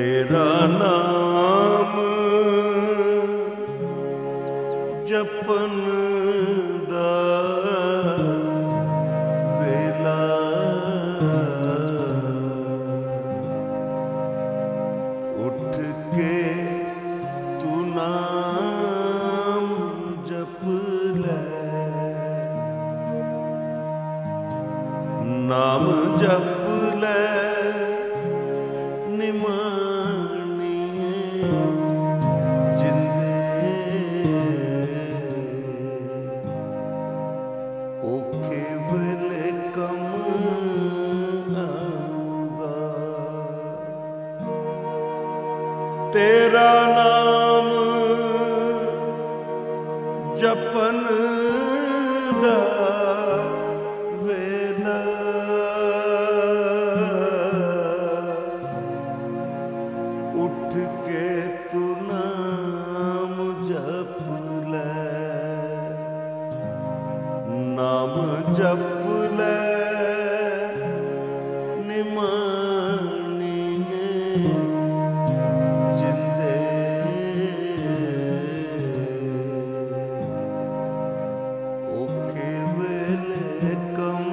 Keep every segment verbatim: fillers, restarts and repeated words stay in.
तेरा नाम जपन दा वेला उठ के तू नाम जप ले, नाम जप ले निमानिए जिंदे औखे वेले कम आऊंगा। तेरा नाम जपन दा वेला उठ के तू नाम जप ले, नाम जप ले निमानिए जिंदे औखे वेले कम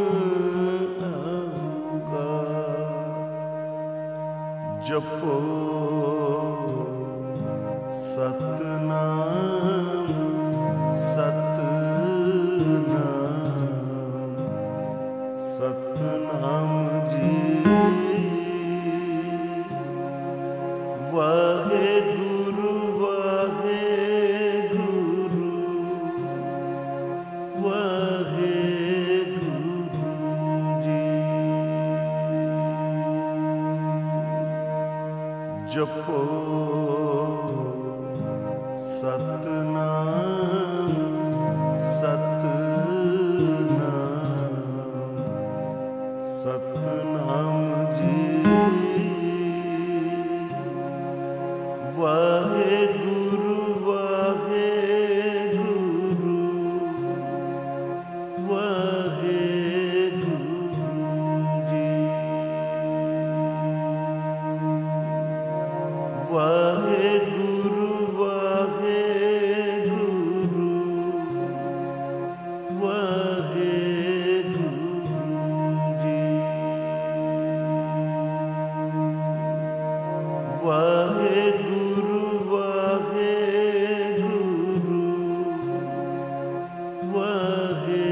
आऊंगा। जपो सतनाम सतनाम सतनाम जी, वाहे गुरु वाहे गुरु वाहे गुरु जी। जपो सतनाम सतनाम सतनाम जी, वाहे गुरु वाहे गुरु वाहे गुरु जी। वाहे गुरु वाहे गुरु वाहे गुरु जी। वाहे गुरु वाहे गुरु वाहे